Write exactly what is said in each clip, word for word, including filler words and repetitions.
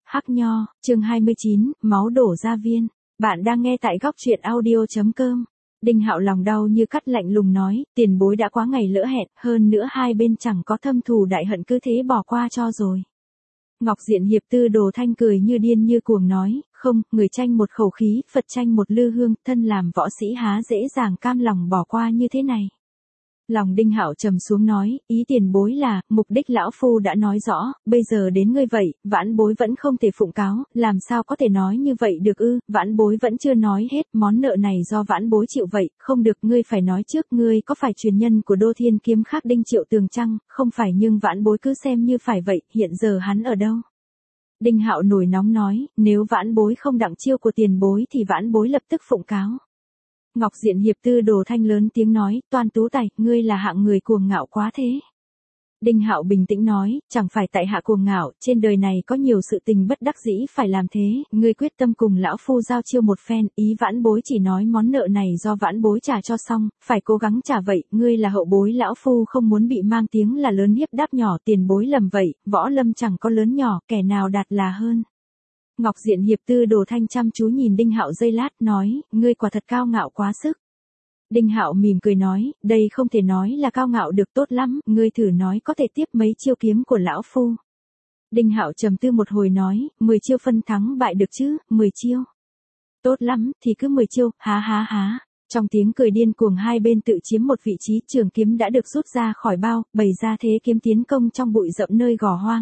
Hắc Nho, chương hai mươi chín, máu đổ ra viên. Bạn đang nghe tại góc truyện audio.com. Đinh Hạo lòng đau như cắt lạnh lùng nói, tiền bối đã quá ngày lỡ hẹn, hơn nữa hai bên chẳng có thâm thù đại hận cứ thế bỏ qua cho rồi. Ngọc Diện Hiệp Tư Đồ Thanh cười như điên như cuồng nói, không, người tranh một khẩu khí, Phật tranh một lư hương, thân làm võ sĩ há dễ dàng cam lòng bỏ qua như thế này. Lòng Đinh Hạo trầm xuống nói, ý tiền bối là, mục đích lão phu đã nói rõ, bây giờ đến ngươi vậy, vãn bối vẫn không thể phụng cáo, làm sao có thể nói như vậy được ư, vãn bối vẫn chưa nói hết, món nợ này do vãn bối chịu vậy, không được, ngươi phải nói trước, ngươi có phải truyền nhân của Đô Thiên Kiếm khác Đinh Triệu Tường chăng, không phải nhưng vãn bối cứ xem như phải vậy, hiện giờ hắn ở đâu? Đinh Hạo nổi nóng nói, nếu vãn bối không đặng chiêu của tiền bối thì vãn bối lập tức phụng cáo. Ngọc Diện Hiệp Tư Đồ Thanh lớn tiếng nói, Toan Tú Tài, ngươi là hạng người cuồng ngạo quá thế. Đinh Hạo bình tĩnh nói, chẳng phải tại hạ cuồng ngạo, trên đời này có nhiều sự tình bất đắc dĩ phải làm thế, ngươi quyết tâm cùng lão phu giao chiêu một phen, ý vãn bối chỉ nói món nợ này do vãn bối trả cho xong, phải cố gắng trả vậy, ngươi là hậu bối lão phu không muốn bị mang tiếng là lớn hiếp đáp nhỏ, tiền bối lầm vậy, võ lâm chẳng có lớn nhỏ, kẻ nào đạt là hơn. Ngọc Diện Hiệp Tư Đồ Thanh chăm chú nhìn Đinh Hạo giây lát, nói, ngươi quả thật cao ngạo quá sức. Đinh Hạo mỉm cười nói, đây không thể nói là cao ngạo được, tốt lắm, ngươi thử nói có thể tiếp mấy chiêu kiếm của lão phu. Đinh Hạo trầm tư một hồi nói, mười chiêu phân thắng bại được chứ, mười chiêu. Tốt lắm, thì cứ mười chiêu, há há há. Trong tiếng cười điên cuồng hai bên tự chiếm một vị trí, trường kiếm đã được rút ra khỏi bao, bày ra thế kiếm tiến công trong bụi rậm nơi gò hoang.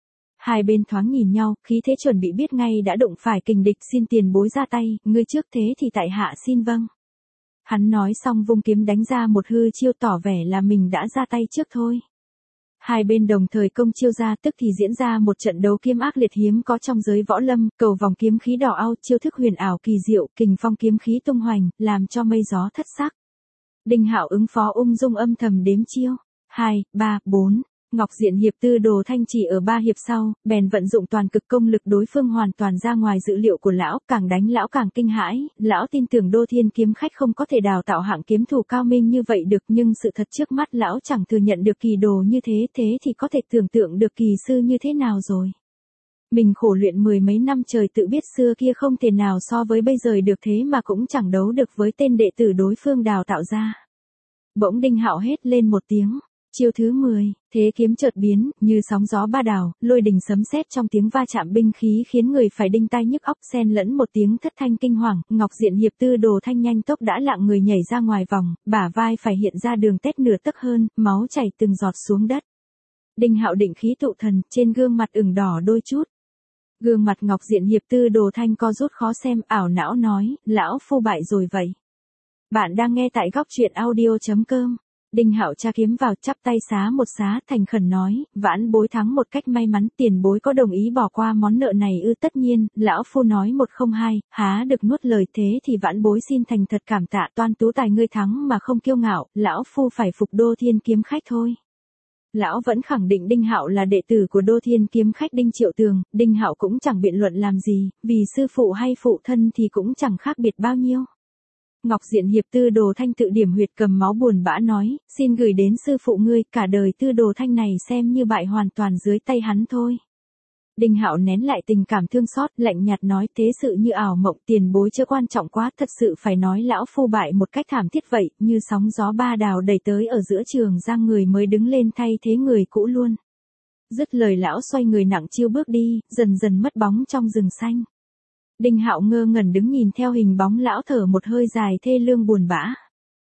Hai bên thoáng nhìn nhau, khí thế chuẩn bị biết ngay đã đụng phải kình địch, xin tiền bối ra tay, ngươi trước thế thì tại hạ xin vâng. Hắn nói xong vung kiếm đánh ra một hư chiêu tỏ vẻ là mình đã ra tay trước thôi. Hai bên đồng thời công chiêu ra, tức thì diễn ra một trận đấu kiếm ác liệt hiếm có trong giới võ lâm, cầu vòng kiếm khí đỏ ao, chiêu thức huyền ảo kỳ diệu, kình phong kiếm khí tung hoành, làm cho mây gió thất sắc. Đinh Hạo ứng phó ung dung âm thầm đếm chiêu, hai, ba, bốn. Ngọc Diện Hiệp Tư Đồ Thanh chỉ ở ba hiệp sau, bèn vận dụng toàn cực công lực, đối phương hoàn toàn ra ngoài dự liệu của lão, càng đánh lão càng kinh hãi, lão tin tưởng Đô Thiên Kiếm khách không có thể đào tạo hạng kiếm thủ cao minh như vậy được, nhưng sự thật trước mắt lão chẳng thừa nhận được kỳ đồ như thế, thế thì có thể tưởng tượng được kỳ sư như thế nào rồi. Mình khổ luyện mười mấy năm trời tự biết xưa kia không thể nào so với bây giờ được, thế mà cũng chẳng đấu được với tên đệ tử đối phương đào tạo ra. Bỗng Đinh Hạo hét lên một tiếng. Chiêu thứ mười, thế kiếm chợt biến, như sóng gió ba đảo, lôi đình sấm sét trong tiếng va chạm binh khí khiến người phải đinh tai nhức óc, xen lẫn một tiếng thất thanh kinh hoàng, Ngọc Diện Hiệp Tư Đồ Thanh nhanh tốc đã lạng người nhảy ra ngoài vòng, bả vai phải hiện ra đường tét nửa tấc hơn, máu chảy từng giọt xuống đất. Đinh Hạo định khí tụ thần, trên gương mặt ửng đỏ đôi chút. Gương mặt Ngọc Diện Hiệp Tư Đồ Thanh co rút khó xem, ảo não nói, lão phu bại rồi vậy. Bạn đang nghe tại góc truyện audio.com. Đinh Hạo tra kiếm vào, chắp tay xá một xá, thành khẩn nói, vãn bối thắng một cách may mắn, tiền bối có đồng ý bỏ qua món nợ này ư? Tất nhiên, lão phu nói một không hai, há được nuốt lời, thế thì vãn bối xin thành thật cảm tạ. Toan Tú Tài, ngươi thắng mà không kiêu ngạo, lão phu phải phục Đô Thiên Kiếm khách thôi. Lão vẫn khẳng định Đinh Hạo là đệ tử của Đô Thiên Kiếm khách Đinh Triệu Tường, Đinh Hạo cũng chẳng biện luận làm gì, vì sư phụ hay phụ thân thì cũng chẳng khác biệt bao nhiêu. Ngọc Diện Hiệp Tư Đồ Thanh tự điểm huyệt cầm máu buồn bã nói, xin gửi đến sư phụ ngươi, cả đời Tư Đồ Thanh này xem như bại hoàn toàn dưới tay hắn thôi. Đinh Hạo nén lại tình cảm thương xót, lạnh nhạt nói, thế sự như ảo mộng, tiền bối chưa quan trọng quá, thật sự phải nói lão phu bại một cách thảm thiết vậy, như sóng gió ba đào đẩy tới ở giữa trường giang, người mới đứng lên thay thế người cũ luôn. Dứt lời lão xoay người nặng chiêu bước đi, dần dần mất bóng trong rừng xanh. Đinh Hạo ngơ ngẩn đứng nhìn theo hình bóng lão thở một hơi dài thê lương buồn bã.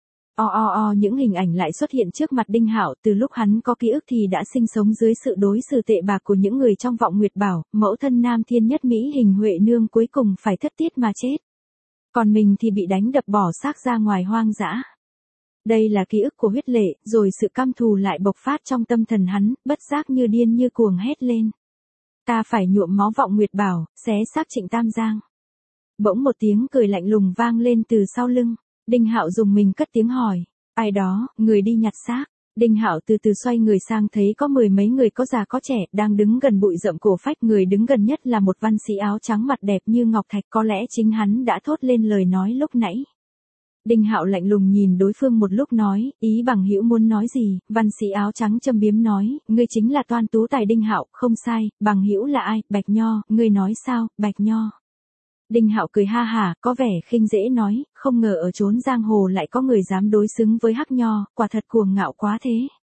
O o o những hình ảnh lại xuất hiện trước mặt Đinh Hạo, từ lúc hắn có ký ức thì đã sinh sống dưới sự đối xử tệ bạc của những người trong vọng Nguyệt Bảo, mẫu thân nam thiên nhất Mỹ Hình Huệ nương cuối cùng phải thất tiết mà chết. Còn mình thì bị đánh đập bỏ xác ra ngoài hoang dã. Đây là ký ức của huyết lệ, rồi sự căm thù lại bộc phát trong tâm thần hắn, bất giác như điên như cuồng hét lên. Ta phải nhuộm máu vọng Nguyệt Bảo, xé xác Trịnh Tam Giang. Bỗng một tiếng cười lạnh lùng vang lên từ sau lưng. Đinh Hạo dùng mình cất tiếng hỏi, ai đó, người đi nhặt xác. Đinh Hạo từ từ xoay người sang thấy có mười mấy người có già có trẻ, đang đứng gần bụi rậm cổ phách, người đứng gần nhất là một văn sĩ áo trắng mặt đẹp như ngọc thạch, có lẽ chính hắn đã thốt lên lời nói lúc nãy. Đinh Hạo lạnh lùng nhìn đối phương một lúc nói, ý bằng hữu muốn nói gì? Văn sĩ áo trắng châm biếm nói, ngươi chính là toan tú tài Đinh Hạo, không sai, bằng hữu là ai? Bạch Nho, ngươi nói sao? Bạch Nho. Đinh Hạo cười ha hả, có vẻ khinh dễ nói, không ngờ ở chốn giang hồ lại có người dám đối xứng với Hắc Nho, quả thật cuồng ngạo quá thế.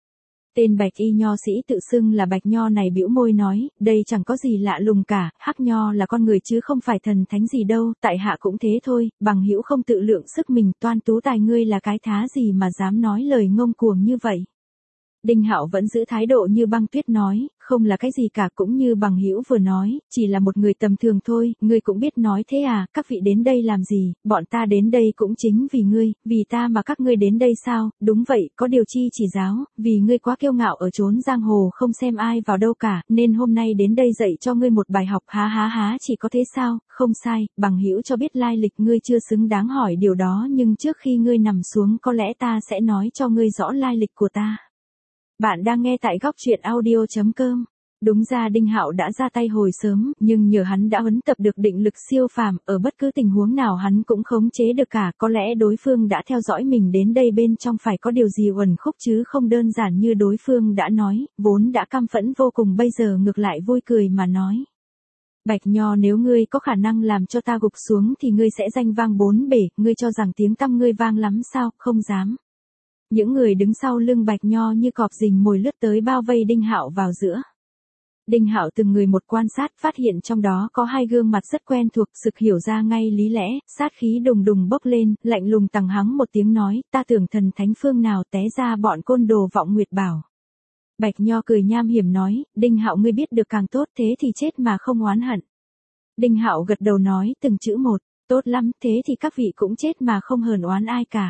Tên Bạch y nho sĩ tự xưng là Bạch Nho này bĩu môi nói, đây chẳng có gì lạ lùng cả, Hắc Nho là con người chứ không phải thần thánh gì đâu, tại hạ cũng thế thôi, bằng hữu không tự lượng sức mình, toan tú tài ngươi là cái thá gì mà dám nói lời ngông cuồng như vậy. Đinh Hạo vẫn giữ thái độ như băng tuyết nói, không là cái gì cả, cũng như bằng hữu vừa nói, chỉ là một người tầm thường thôi, ngươi cũng biết nói thế à, các vị đến đây làm gì, bọn ta đến đây cũng chính vì ngươi, vì ta mà các ngươi đến đây sao, đúng vậy, có điều chi chỉ giáo, vì ngươi quá kiêu ngạo ở chốn giang hồ không xem ai vào đâu cả, nên hôm nay đến đây dạy cho ngươi một bài học, há há há, chỉ có thế sao, không sai, bằng hữu cho biết lai lịch ngươi chưa xứng đáng hỏi điều đó, nhưng trước khi ngươi nằm xuống có lẽ ta sẽ nói cho ngươi rõ lai lịch của ta. Bạn đang nghe tại góc truyện audio chấm com. Đúng ra Đinh Hạo đã ra tay hồi sớm, nhưng nhờ hắn đã huấn tập được định lực siêu phàm, ở bất cứ tình huống nào hắn cũng khống chế được cả, có lẽ đối phương đã theo dõi mình đến đây bên trong phải có điều gì uẩn khúc chứ không đơn giản như đối phương đã nói, vốn đã căm phẫn vô cùng bây giờ ngược lại vui cười mà nói. Bạch Nho, nếu ngươi có khả năng làm cho ta gục xuống thì ngươi sẽ danh vang bốn bể, ngươi cho rằng tiếng tăm ngươi vang lắm sao, không dám. Những người đứng sau lưng Bạch Nho như cọp rình mồi lướt tới bao vây Đinh Hạo vào giữa. Đinh Hạo từng người một quan sát, phát hiện trong đó có hai gương mặt rất quen thuộc, sực hiểu ra ngay lý lẽ, sát khí đùng đùng bốc lên, lạnh lùng tằng hắng một tiếng nói, ta tưởng thần thánh phương nào té ra bọn côn đồ Vọng Nguyệt Bảo. Bạch Nho cười nham hiểm nói, Đinh Hạo ngươi biết được càng tốt, thế thì chết mà không oán hận. Đinh Hạo gật đầu nói từng chữ một, tốt lắm, thế thì các vị cũng chết mà không hờn oán ai cả.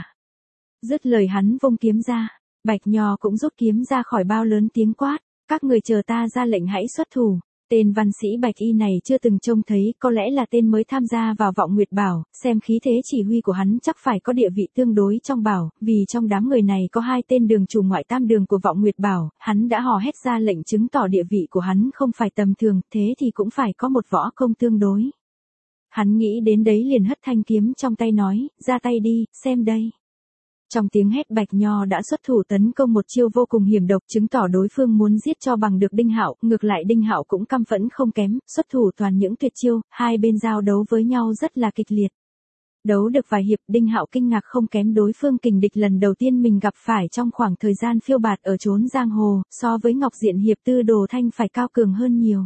Dứt lời hắn vung kiếm ra, Bạch Nho cũng rút kiếm ra khỏi bao lớn tiếng quát, các người chờ ta ra lệnh hãy xuất thủ. Tên văn sĩ Bạch y này chưa từng trông thấy, có lẽ là tên mới tham gia vào Vọng Nguyệt Bảo, xem khí thế chỉ huy của hắn chắc phải có địa vị tương đối trong bảo, vì trong đám người này có hai tên đường chủ ngoại tam đường của Vọng Nguyệt Bảo, hắn đã hò hét ra lệnh chứng tỏ địa vị của hắn không phải tầm thường, thế thì cũng phải có một võ công tương đối. Hắn nghĩ đến đấy liền hất thanh kiếm trong tay nói, ra tay đi, xem đây. Trong tiếng hét Bạch Nho đã xuất thủ tấn công một chiêu vô cùng hiểm độc, chứng tỏ đối phương muốn giết cho bằng được Đinh Hạo, ngược lại Đinh Hạo cũng căm phẫn không kém, xuất thủ toàn những tuyệt chiêu, hai bên giao đấu với nhau rất là kịch liệt. Đấu được vài hiệp, Đinh Hạo kinh ngạc không kém đối phương kình địch lần đầu tiên mình gặp phải trong khoảng thời gian phiêu bạt ở chốn giang hồ, so với Ngọc Diện hiệp Tư Đồ Thanh phải cao cường hơn nhiều.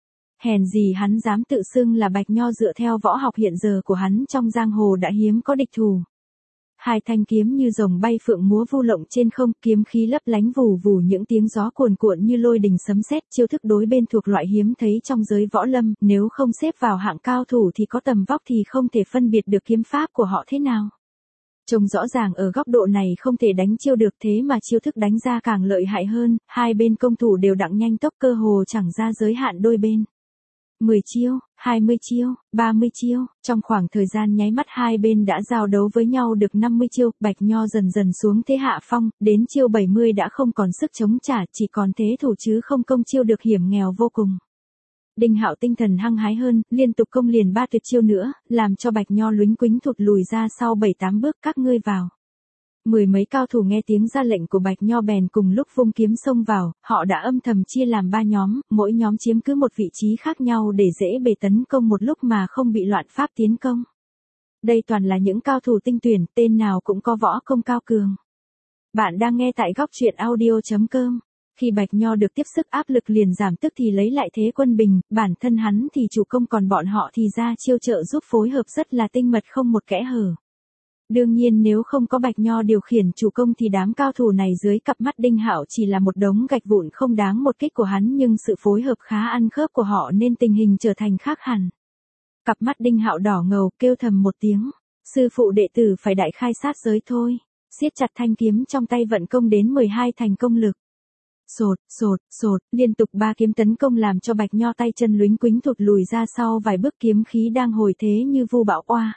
Hèn gì hắn dám tự xưng là Bạch Nho, dựa theo võ học hiện giờ của hắn trong giang hồ đã hiếm có địch thủ. Hai thanh kiếm như rồng bay phượng múa vu lộng trên không, kiếm khí lấp lánh vù vù, những tiếng gió cuồn cuộn như lôi đình sấm sét, chiêu thức đối bên thuộc loại hiếm thấy trong giới võ lâm, nếu không xếp vào hạng cao thủ thì có tầm vóc thì không thể phân biệt được kiếm pháp của họ thế nào. Trông rõ ràng ở góc độ này không thể đánh chiêu được, thế mà chiêu thức đánh ra càng lợi hại hơn, hai bên công thủ đều đặng nhanh tốc, cơ hồ chẳng ra giới hạn đôi bên. mười chiêu, hai mươi chiêu, ba mươi chiêu, trong khoảng thời gian nháy mắt hai bên đã giao đấu với nhau được năm mươi chiêu, Bạch Nho dần dần xuống thế hạ phong, đến chiêu bảy mươi đã không còn sức chống trả, chỉ còn thế thủ chứ không công chiêu được, hiểm nghèo vô cùng. Đinh Hạo tinh thần hăng hái hơn, liên tục công liền ba tuyệt chiêu nữa, làm cho Bạch Nho luính quính thụt lùi ra sau bảy tám bước, các ngươi vào. Mười mấy cao thủ nghe tiếng ra lệnh của Bạch Nho bèn cùng lúc vung kiếm xông vào, họ đã âm thầm chia làm ba nhóm, mỗi nhóm chiếm cứ một vị trí khác nhau để dễ bề tấn công một lúc mà không bị loạn pháp tiến công. Đây toàn là những cao thủ tinh tuyển, tên nào cũng có võ công cao cường. Bạn đang nghe tại góc truyện audio chấm com. Khi Bạch Nho được tiếp sức áp lực liền giảm, tức thì lấy lại thế quân bình, bản thân hắn thì chủ công, còn bọn họ thì ra chiêu trợ giúp phối hợp rất là tinh mật không một kẽ hở. Đương nhiên nếu không có Bạch Nho điều khiển chủ công thì đám cao thủ này dưới cặp mắt Đinh Hạo chỉ là một đống gạch vụn không đáng một kích của hắn, nhưng sự phối hợp khá ăn khớp của họ nên tình hình trở thành khác hẳn. Cặp mắt Đinh Hạo đỏ ngầu, kêu thầm một tiếng, sư phụ đệ tử phải đại khai sát giới thôi, siết chặt thanh kiếm trong tay vận công đến mười hai thành công lực. Sột, sột, sột, liên tục ba kiếm tấn công làm cho Bạch Nho tay chân luính quính thụt lùi ra sau vài bước, kiếm khí đang hồi thế như vu bão oa.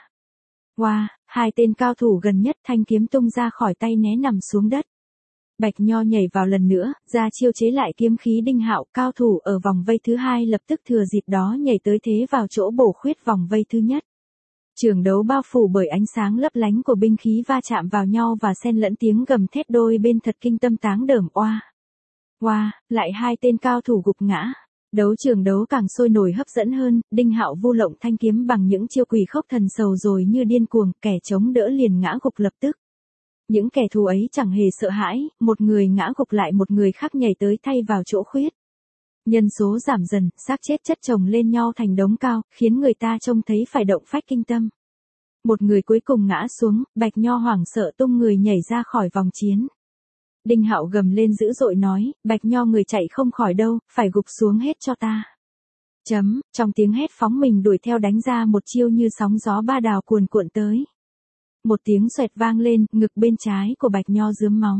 Oa, hai tên cao thủ gần nhất thanh kiếm tung ra khỏi tay né nằm xuống đất. Bạch Nho nhảy vào lần nữa, ra chiêu chế lại kiếm khí Đinh Hạo, cao thủ ở vòng vây thứ hai lập tức thừa dịp đó nhảy tới thế vào chỗ bổ khuyết vòng vây thứ nhất. Trường đấu bao phủ bởi ánh sáng lấp lánh của binh khí va chạm vào nhau và xen lẫn tiếng gầm thét đôi bên thật kinh tâm táng đởm oa. Oa, lại hai tên cao thủ gục ngã. Đấu trường đấu càng sôi nổi hấp dẫn hơn, Đinh Hạo vu lộng thanh kiếm bằng những chiêu quỷ khốc thần sầu rồi như điên cuồng, kẻ chống đỡ liền ngã gục lập tức. Những kẻ thù ấy chẳng hề sợ hãi, một người ngã gục lại một người khác nhảy tới thay vào chỗ khuyết. Nhân số giảm dần, xác chết chất chồng lên nhau thành đống cao, khiến người ta trông thấy phải động phách kinh tâm. Một người cuối cùng ngã xuống, Bạch Nho hoảng sợ tung người nhảy ra khỏi vòng chiến. Đinh Hạo gầm lên dữ dội nói, Bạch Nho người chạy không khỏi đâu, phải gục xuống hết cho ta. Chấm, trong tiếng hét phóng mình đuổi theo đánh ra một chiêu như sóng gió ba đào cuồn cuộn tới. Một tiếng xoẹt vang lên, ngực bên trái của Bạch Nho rướm máu.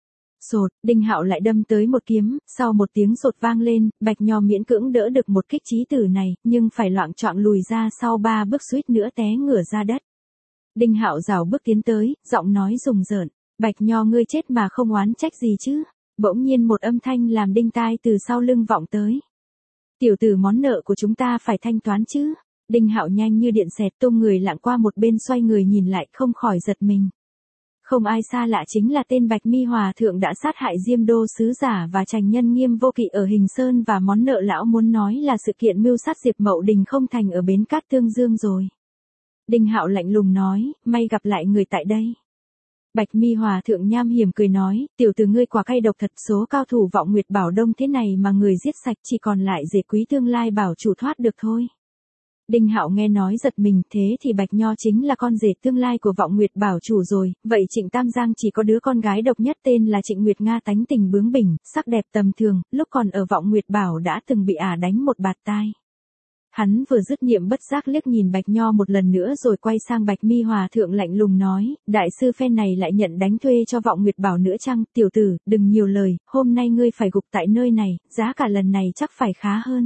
Sột, Đinh Hạo lại đâm tới một kiếm, sau một tiếng sột vang lên, Bạch Nho miễn cưỡng đỡ được một kích chí tử này, nhưng phải loạng choạng lùi ra sau ba bước suýt nữa té ngửa ra đất. Đinh Hạo rảo bước tiến tới, giọng nói rùng rợn, Bạch Nho ngươi chết mà không oán trách gì chứ. Bỗng nhiên một âm thanh làm đinh tai từ sau lưng vọng tới. Tiểu tử món nợ của chúng ta phải thanh toán chứ. Đinh Hạo nhanh như điện xẹt tung người lạng qua một bên xoay người nhìn lại không khỏi giật mình. Không ai xa lạ chính là tên Bạch Mi Hòa Thượng đã sát hại Diêm Đô sứ giả và Trành Nhân Nghiêm Vô Kỵ ở Hình Sơn, và món nợ lão muốn nói là sự kiện mưu sát Diệp Mậu Đình không thành ở bến cát Tương Dương rồi. Đinh Hạo lạnh lùng nói, may gặp lại người tại đây. Bạch Mi Hòa Thượng nham hiểm cười nói, tiểu tử ngươi quả cay độc thật, số cao thủ Vọng Nguyệt Bảo Đông thế này mà người giết sạch, chỉ còn lại rể quý tương lai bảo chủ thoát được thôi. Đinh Hạo nghe nói giật mình, thế thì Bạch Nho chính là con rể tương lai của Vọng Nguyệt Bảo chủ rồi, vậy Trịnh Tam Giang chỉ có đứa con gái độc nhất tên là Trịnh Nguyệt Nga, tánh tình bướng bỉnh, sắc đẹp tầm thường, lúc còn ở Vọng Nguyệt Bảo đã từng bị ả đánh một bạt tai. Hắn vừa dứt niệm bất giác liếc nhìn Bạch Nho một lần nữa rồi quay sang Bạch Mi Hòa Thượng lạnh lùng nói, đại sư phen này lại nhận đánh thuê cho Vọng Nguyệt Bảo nữa chăng, tiểu tử, đừng nhiều lời, hôm nay ngươi phải gục tại nơi này, giá cả lần này chắc phải khá hơn.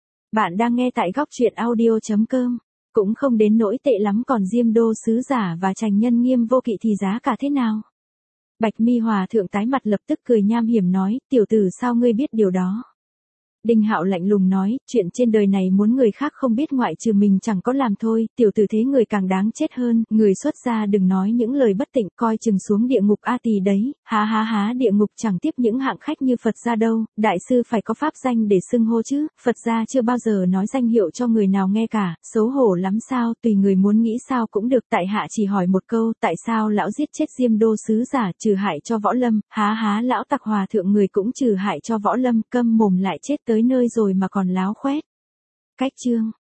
Bạn đang nghe tại góc truyện audio chấm com, cũng không đến nỗi tệ lắm, còn Diêm Đô sứ giả và Trành Nhân Nghiêm Vô Kỵ thì giá cả thế nào? Bạch Mi Hòa Thượng tái mặt lập tức cười nham hiểm nói, tiểu tử sao ngươi biết điều đó? Đinh Hạo lạnh lùng nói, chuyện trên đời này muốn người khác không biết ngoại trừ mình chẳng có làm thôi, tiểu tử thế người càng đáng chết hơn, người xuất gia đừng nói những lời bất tịnh, coi chừng xuống địa ngục a tỳ đấy, há há há, địa ngục chẳng tiếp những hạng khách như Phật gia đâu, đại sư phải có pháp danh để xưng hô chứ, Phật gia chưa bao giờ nói danh hiệu cho người nào nghe cả, xấu hổ lắm sao, tùy người muốn nghĩ sao cũng được, tại hạ chỉ hỏi một câu, tại sao lão giết chết Diêm Đô sứ giả, trừ hại cho Võ Lâm, há há, lão tặc hòa thượng người cũng trừ hại cho Võ Lâm, câm mồm lại chết tới nơi rồi mà còn láo khoét. Cách chương